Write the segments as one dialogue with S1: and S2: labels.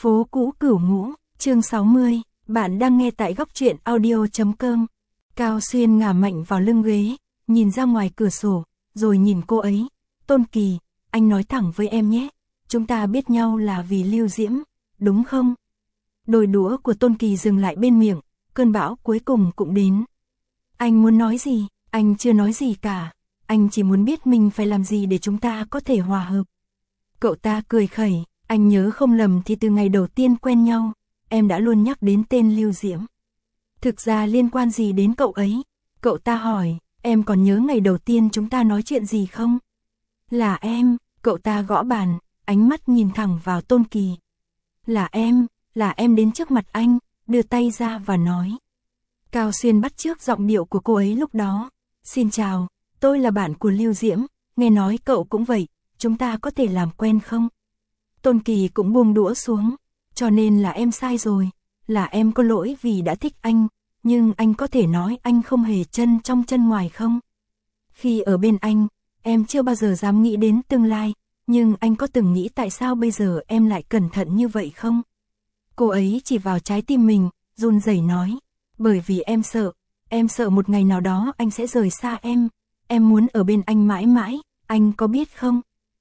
S1: Phố cũ Cửu Ngũ, chương 60, bạn đang nghe tại góc truyện audio.com. Cao Xuyên ngả mạnh vào lưng ghế, nhìn ra ngoài cửa sổ, rồi nhìn cô ấy. Tôn Kỳ, anh nói thẳng với em nhé, chúng ta biết nhau là vì Lưu Diễm, đúng không? Đôi đũa của Tôn Kỳ dừng lại bên miệng, cơn bão cuối cùng cũng đến. Anh muốn nói gì? Anh chưa nói gì cả, anh chỉ muốn biết mình phải làm gì để chúng ta có thể hòa hợp. Cậu ta cười khẩy, anh nhớ không lầm thì từ ngày đầu tiên quen nhau, em đã luôn nhắc đến tên Lưu Diễm. Thực ra liên quan gì đến cậu ấy? Cậu ta hỏi, em còn nhớ ngày đầu tiên chúng ta nói chuyện gì không? Là em, cậu ta gõ bàn, ánh mắt nhìn thẳng vào Tôn Kỳ. Là em đến trước mặt anh, đưa tay ra và nói. Cao Xuyên bắt chước giọng điệu của cô ấy lúc đó. Xin chào, tôi là bạn của Lưu Diễm, nghe nói cậu cũng vậy, chúng ta có thể làm quen không? Tôn Kỳ cũng buông đũa xuống, cho nên là em sai rồi, là em có lỗi vì đã thích anh, nhưng anh có thể nói anh không hề chân trong chân ngoài không? Khi ở bên anh, em chưa bao giờ dám nghĩ đến tương lai, nhưng anh có từng nghĩ tại sao bây giờ em lại cẩn thận như vậy không? Cô ấy chỉ vào trái tim mình, run rẩy nói, bởi vì em sợ một ngày nào đó anh sẽ rời xa em muốn ở bên anh mãi mãi, anh có biết không?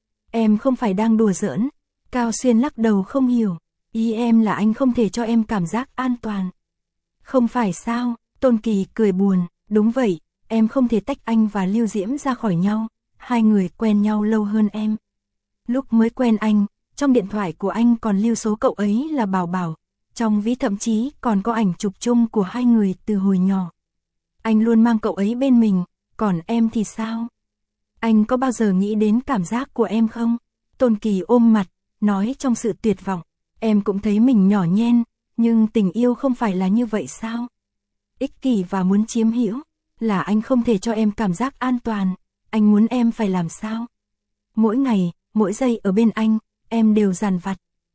S1: Em không phải đang đùa giỡn. Cao Xuyên lắc đầu không hiểu, ý em là anh không thể cho em cảm giác an toàn. Không phải sao? Tôn Kỳ cười buồn, đúng vậy, em không thể tách anh và Lưu Diễm ra khỏi nhau, hai người quen nhau lâu hơn em. Lúc mới quen anh, trong điện thoại của anh còn lưu số cậu ấy là Bảo Bảo, trong ví thậm chí còn có ảnh chụp chung của hai người từ hồi nhỏ. Anh luôn mang cậu ấy bên mình, còn em thì sao? Anh có bao giờ nghĩ đến cảm giác của em không? Tôn Kỳ ôm mặt, nói trong sự tuyệt vọng, em cũng thấy mình nhỏ nhen, nhưng tình yêu không phải là như vậy sao? Ích kỷ và muốn chiếm hữu, là anh không thể cho em cảm giác an toàn, anh muốn em phải làm sao? Mỗi ngày, mỗi giây ở bên anh, em đều dằn vặt.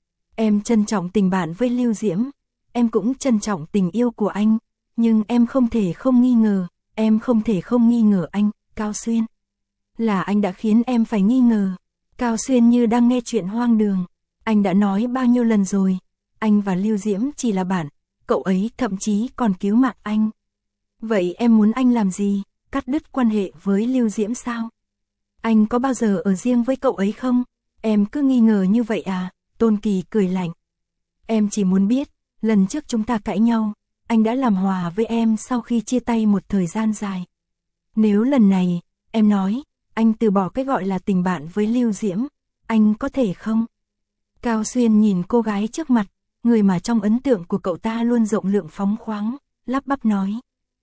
S1: Em trân trọng tình bạn với Lưu Diễm, em cũng trân trọng tình yêu của anh, nhưng em không thể không nghi ngờ, em không thể không nghi ngờ anh, Cao Xuyên. Là anh đã khiến em phải nghi ngờ. Cao Xuyên như đang nghe chuyện hoang đường. Anh đã nói bao nhiêu lần rồi, anh và Lưu Diễm chỉ là bạn, cậu ấy thậm chí còn cứu mạng anh. Vậy em muốn anh làm gì? Cắt đứt quan hệ với Lưu Diễm sao? Anh có bao giờ ở riêng với cậu ấy không? Em cứ nghi ngờ như vậy à? Tôn Kỳ cười lạnh. Em chỉ muốn biết, lần trước chúng ta cãi nhau, anh đã làm hòa với em sau khi chia tay một thời gian dài. Nếu lần này, em nói, anh từ bỏ cái gọi là tình bạn với Lưu Diễm, anh có thể không? Cao Xuyên nhìn cô gái trước mặt, người mà trong ấn tượng của cậu ta luôn rộng lượng phóng khoáng, lắp bắp nói.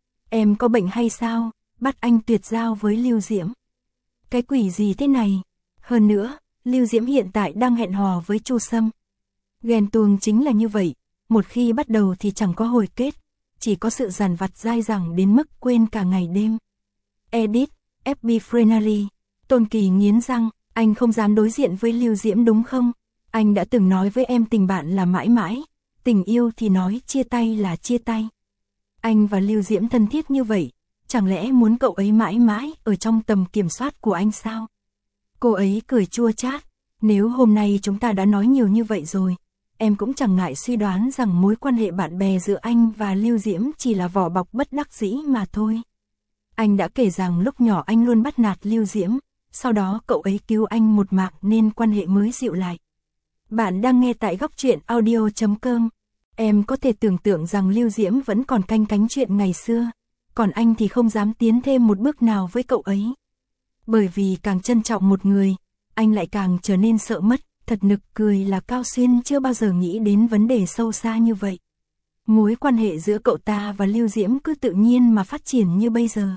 S1: Em có bệnh hay sao, bắt anh tuyệt giao với Lưu Diễm? Cái quỷ gì thế này? Hơn nữa, Lưu Diễm hiện tại đang hẹn hò với Chu Sâm. Ghen tuông chính là như vậy, một khi bắt đầu thì chẳng có hồi kết, chỉ có sự dằn vặt dai dẳng đến mức quên cả ngày đêm. Edit, FB Friendly. Tôn Kỳ nghiến răng, anh không dám đối diện với Lưu Diễm đúng không? Anh đã từng nói với em tình bạn là mãi mãi, tình yêu thì nói chia tay là chia tay. Anh và Lưu Diễm thân thiết như vậy, chẳng lẽ muốn cậu ấy mãi mãi ở trong tầm kiểm soát của anh sao? Cô ấy cười chua chát, nếu hôm nay chúng ta đã nói nhiều như vậy rồi, em cũng chẳng ngại suy đoán rằng mối quan hệ bạn bè giữa anh và Lưu Diễm chỉ là vỏ bọc bất đắc dĩ mà thôi. Anh đã kể rằng lúc nhỏ anh luôn bắt nạt Lưu Diễm, sau đó cậu ấy cứu anh một mạng nên quan hệ mới dịu lại. Bạn đang nghe tại góc truyện audio.com. Em có thể tưởng tượng rằng Lưu Diễm vẫn còn canh cánh chuyện ngày xưa, còn anh thì không dám tiến thêm một bước nào với cậu ấy. Bởi vì càng trân trọng một người, anh lại càng trở nên sợ mất. Thật nực cười là Cao Xuyên chưa bao giờ nghĩ đến vấn đề sâu xa như vậy. Mối quan hệ giữa cậu ta và Lưu Diễm cứ tự nhiên mà phát triển như bây giờ.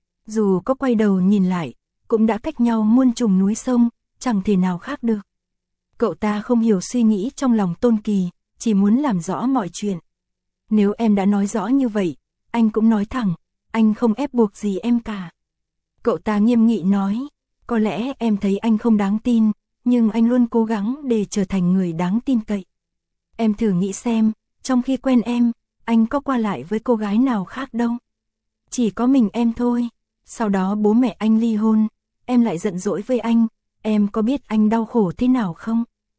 S1: Dù có quay đầu nhìn lại, cũng đã cách nhau muôn trùng núi sông, chẳng thể nào khác được. Cậu ta không hiểu suy nghĩ trong lòng Tôn Kỳ, chỉ muốn làm rõ mọi chuyện. Nếu em đã nói rõ như vậy, anh cũng nói thẳng, anh không ép buộc gì em cả. Cậu ta nghiêm nghị nói, có lẽ em thấy anh không đáng tin, nhưng anh luôn cố gắng để trở thành người đáng tin cậy. Em thử nghĩ xem, trong khi quen em, anh có qua lại với cô gái nào khác đâu. Chỉ có mình em thôi. Sau đó bố mẹ anh ly hôn, em lại giận dỗi với anh, em có biết anh đau khổ thế nào không?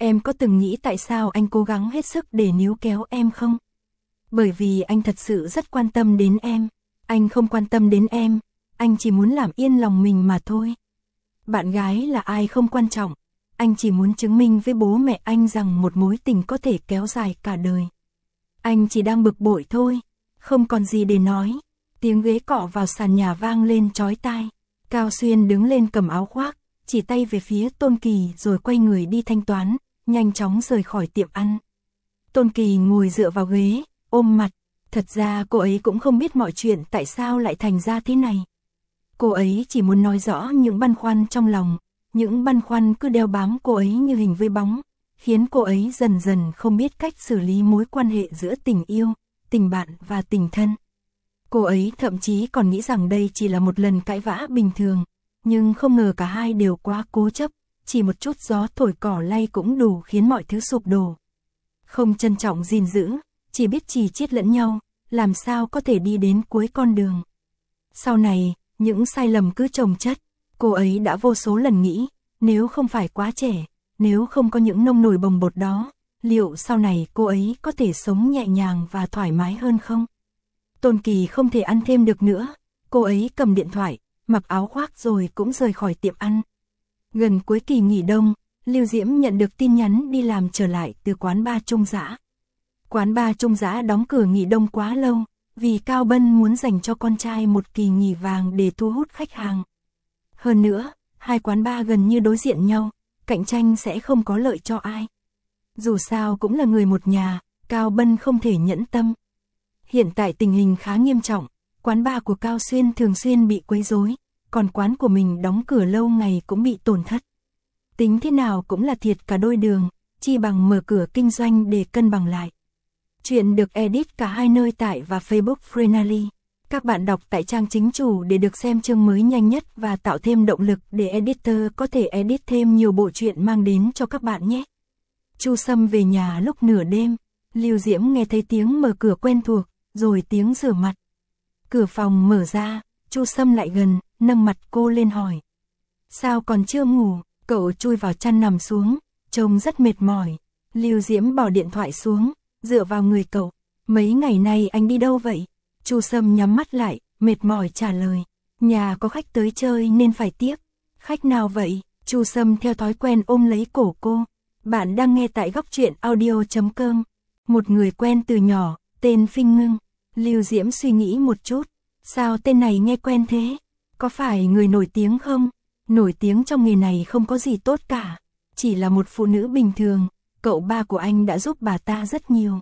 S1: Em có từng nghĩ tại sao anh cố gắng hết sức để níu kéo em không? Bởi vì anh thật sự rất quan tâm đến em. Anh không quan tâm đến em, anh chỉ muốn làm yên lòng mình mà thôi. Bạn gái là ai không quan trọng, anh chỉ muốn chứng minh với bố mẹ anh rằng một mối tình có thể kéo dài cả đời. Anh chỉ đang bực bội thôi, không còn gì để nói. Tiếng ghế cọ vào sàn nhà vang lên chói tai. Cao Xuyên đứng lên cầm áo khoác, chỉ tay về phía Tôn Kỳ rồi quay người đi thanh toán, nhanh chóng rời khỏi tiệm ăn. Tôn Kỳ ngồi dựa vào ghế, ôm mặt. Thật ra cô ấy cũng không biết mọi chuyện tại sao lại thành ra thế này. Cô ấy chỉ muốn nói rõ những băn khoăn trong lòng, những băn khoăn cứ đeo bám cô ấy như hình với bóng, khiến cô ấy dần dần không biết cách xử lý mối quan hệ giữa tình yêu, tình bạn và tình thân. Cô ấy thậm chí còn nghĩ rằng đây chỉ là một lần cãi vã bình thường, nhưng không ngờ cả hai đều quá cố chấp, chỉ một chút gió thổi cỏ lay cũng đủ khiến mọi thứ sụp đổ. Không trân trọng gìn giữ, chỉ biết chì chiết lẫn nhau, làm sao có thể đi đến cuối con đường. Sau này, những sai lầm cứ chồng chất, cô ấy đã vô số lần nghĩ, nếu không phải quá trẻ, nếu không có những nông nổi bồng bột đó, liệu sau này cô ấy có thể sống nhẹ nhàng và thoải mái hơn không? Tôn Kỳ không thể ăn thêm được nữa, cô ấy cầm điện thoại, mặc áo khoác rồi cũng rời khỏi tiệm ăn. Gần cuối kỳ nghỉ đông, Lưu Diễm nhận được tin nhắn đi làm trở lại từ quán bar Trung Dã. Quán bar Trung Dã đóng cửa nghỉ đông quá lâu, vì Cao Bân muốn dành cho con trai một kỳ nghỉ vàng để thu hút khách hàng. Hơn nữa, hai quán bar gần như đối diện nhau, cạnh tranh sẽ không có lợi cho ai. Dù sao cũng là người một nhà, Cao Bân không thể nhẫn tâm. Hiện tại tình hình khá nghiêm trọng, quán bar của Cao Xuyên thường xuyên bị quấy rối, còn quán của mình đóng cửa lâu ngày cũng bị tổn thất. Tính thế nào cũng là thiệt cả đôi đường, chi bằng mở cửa kinh doanh để cân bằng lại. Chuyện được edit cả hai nơi tại và Facebook Freenally. Các bạn đọc tại trang chính chủ để được xem chương mới nhanh nhất và tạo thêm động lực để editor có thể edit thêm nhiều bộ truyện mang đến cho các bạn nhé. Chu Sâm về nhà lúc nửa đêm, Lưu Diễm nghe thấy tiếng mở cửa quen thuộc, rồi tiếng rửa mặt. Cửa phòng mở ra, Chu Sâm lại gần, nâng mặt cô lên hỏi. Sao còn chưa ngủ? Cậu chui vào chăn nằm xuống, trông rất mệt mỏi. Lưu Diễm bỏ điện thoại xuống, dựa vào người cậu. Mấy ngày nay anh đi đâu vậy? Chu Sâm nhắm mắt lại, mệt mỏi trả lời. Nhà có khách tới chơi nên phải tiếp. Khách nào vậy? Chu Sâm theo thói quen ôm lấy cổ cô. Bạn đang nghe tại góc truyện audio.com. Một người quen từ nhỏ, tên Phinh Ngưng. Lưu Diễm suy nghĩ một chút. Sao tên này nghe quen thế? Có phải người nổi tiếng không? Nổi tiếng trong nghề này không có gì tốt cả. Chỉ là một phụ nữ bình thường. Cậu ba của anh đã giúp bà ta rất nhiều.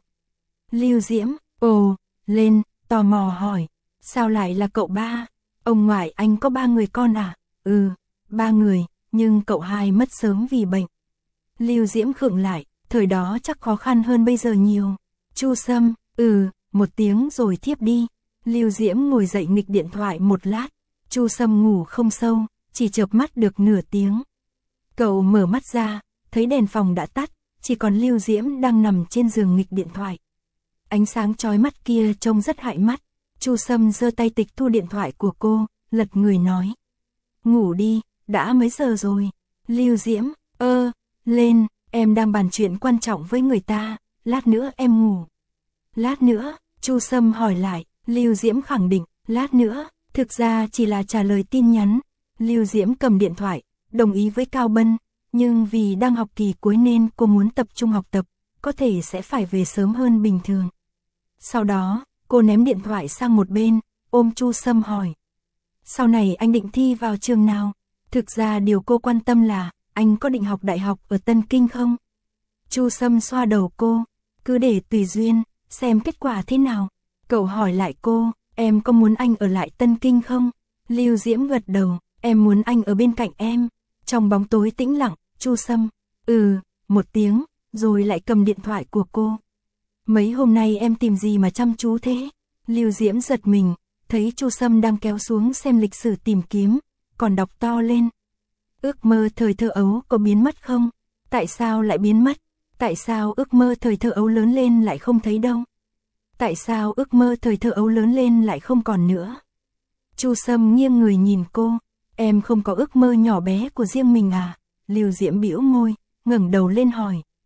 S1: Lưu Diễm, lên, tò mò hỏi. Sao lại là cậu ba? Ông ngoại anh có 3 người con à? 3 người, nhưng cậu hai mất sớm vì bệnh. Lưu Diễm khựng lại, thời đó chắc khó khăn hơn bây giờ nhiều. Chu Sâm, một tiếng rồi thiếp đi. Lưu Diễm ngồi dậy nghịch điện thoại một lát. Chu Sâm ngủ không sâu, chỉ chợp mắt được nửa tiếng. Cậu mở mắt ra, thấy đèn phòng đã tắt, chỉ còn Lưu Diễm đang nằm trên giường nghịch điện thoại. Ánh sáng chói mắt kia trông rất hại mắt. Chu Sâm giơ tay tịch thu điện thoại của cô, lật người nói. Ngủ đi, đã mấy giờ rồi? Lưu Diễm, lên, em đang bàn chuyện quan trọng với người ta, lát nữa em ngủ. Lát nữa, Chu Sâm hỏi lại, Lưu Diễm khẳng định, lát nữa, thực ra chỉ là trả lời tin nhắn. Lưu Diễm cầm điện thoại, đồng ý với Cao Bân, nhưng vì đang học kỳ cuối nên cô muốn tập trung học tập, có thể sẽ phải về sớm hơn bình thường. Sau đó, cô ném điện thoại sang một bên, ôm Chu Sâm hỏi. Sau này anh định thi vào trường nào? Thực ra điều cô quan tâm là, anh có định học đại học ở Tân Kinh không? Chu Sâm xoa đầu cô, cứ để tùy duyên, xem kết quả thế nào. Cậu hỏi lại cô, em có muốn anh ở lại Tân Kinh không? Lưu Diễm gật đầu, em muốn anh ở bên cạnh em. Trong bóng tối tĩnh lặng, Chu Sâm, một tiếng, rồi lại cầm điện thoại của cô. Mấy hôm nay em tìm gì mà chăm chú thế? Lưu Diễm giật mình, thấy Chu Sâm đang kéo xuống xem lịch sử tìm kiếm, còn đọc to lên. Ước mơ thời thơ ấu có biến mất không? Tại sao lại biến mất? Tại sao ước mơ thời thơ ấu lớn lên lại không thấy đâu? Tại sao ước mơ thời thơ ấu lớn lên lại không còn nữa? Chu Sâm nghiêng người nhìn cô, em không có ước mơ nhỏ bé của riêng mình à? Lưu Diễm bĩu môi, ngẩng đầu lên hỏi,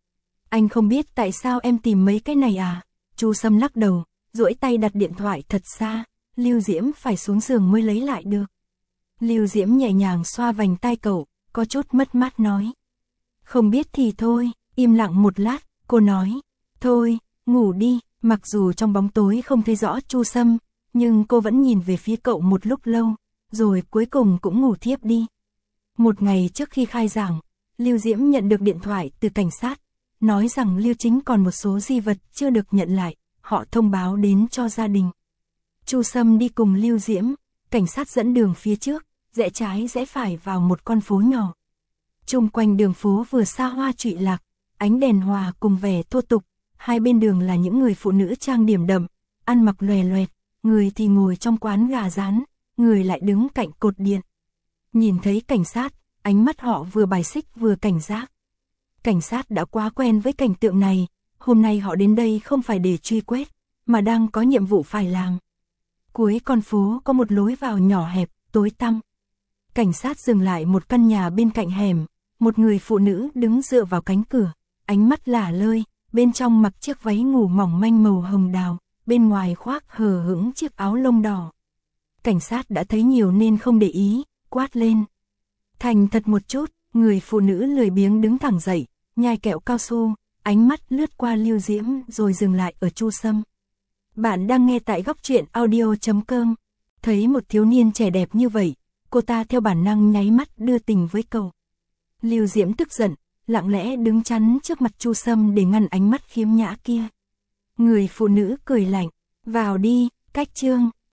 S1: Anh không biết tại sao em tìm mấy cái này à? Chu Sâm lắc đầu, duỗi tay đặt điện thoại thật xa, Lưu Diễm phải xuống giường mới lấy lại được. Lưu Diễm nhẹ nhàng xoa vành tai cậu, có chút mất mát nói. Không biết thì thôi, im lặng một lát, cô nói. Thôi, ngủ đi, mặc dù trong bóng tối không thấy rõ Chu Sâm, nhưng cô vẫn nhìn về phía cậu một lúc lâu, rồi cuối cùng cũng ngủ thiếp đi. Một ngày trước khi khai giảng, Lưu Diễm nhận được điện thoại từ cảnh sát, nói rằng Lưu Chính còn một số di vật chưa được nhận lại, họ thông báo đến cho gia đình. Chu Sâm đi cùng Lưu Diễm, cảnh sát dẫn đường phía trước, rẽ trái rẽ phải vào một con phố nhỏ. Chung quanh đường phố vừa xa hoa trụy lạc, ánh đèn hòa cùng vẻ thô tục, hai bên đường là những người phụ nữ trang điểm đậm, ăn mặc lòe loẹt, người thì ngồi trong quán gà rán, người lại đứng cạnh cột điện. Nhìn thấy cảnh sát, ánh mắt họ vừa bài xích vừa cảnh giác. Cảnh sát đã quá quen với cảnh tượng này, hôm nay họ đến đây không phải để truy quét, mà đang có nhiệm vụ phải làm. Cuối con phố có một lối vào nhỏ hẹp, tối tăm. Cảnh sát dừng lại một căn nhà bên cạnh hẻm, một người phụ nữ đứng dựa vào cánh cửa, ánh mắt lả lơi, bên trong mặc chiếc váy ngủ mỏng manh màu hồng đào, bên ngoài khoác hờ hững chiếc áo lông đỏ. Cảnh sát đã thấy nhiều nên không để ý, quát lên. Thành thật một chút, người phụ nữ lười biếng đứng thẳng dậy, nhai kẹo cao su, ánh mắt lướt qua Lưu Diễm rồi dừng lại ở Chu Sâm. Bạn đang nghe tại góc truyện audio.com. Thấy một thiếu niên trẻ đẹp như vậy, cô ta theo bản năng nháy mắt đưa tình với cậu. Lưu Diễm tức giận, lặng lẽ đứng chắn trước mặt Chu Sâm để ngăn ánh mắt khiếm nhã kia. Người phụ nữ cười lạnh, vào đi, cách chương.